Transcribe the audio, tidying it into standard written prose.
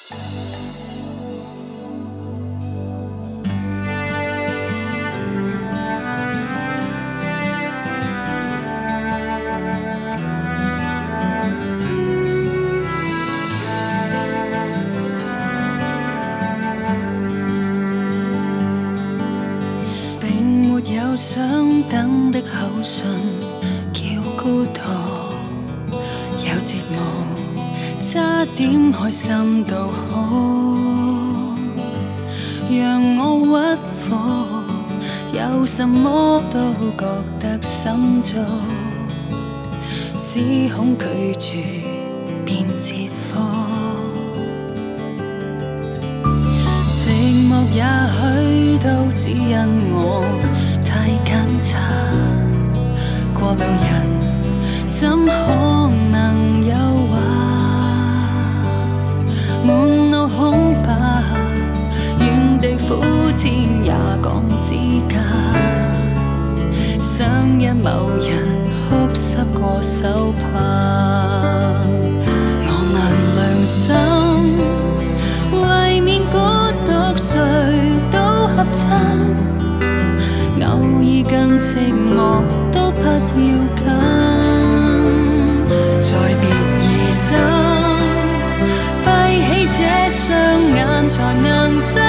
有想等的口信，叫孤獨，有折磨，差點開心都好，讓我屈服，有什麼都覺得心足，只恐拒絕變折科。寂寞也許都只因我太揀擇，過路人怎可能誘惑？滿腦空白，原地苦天也講資格，想因某人哭濕過手帕，我難良心，為免孤獨誰都合襯。偶爾更寂寞都不要緊，再別疑心，閉起這雙眼才能真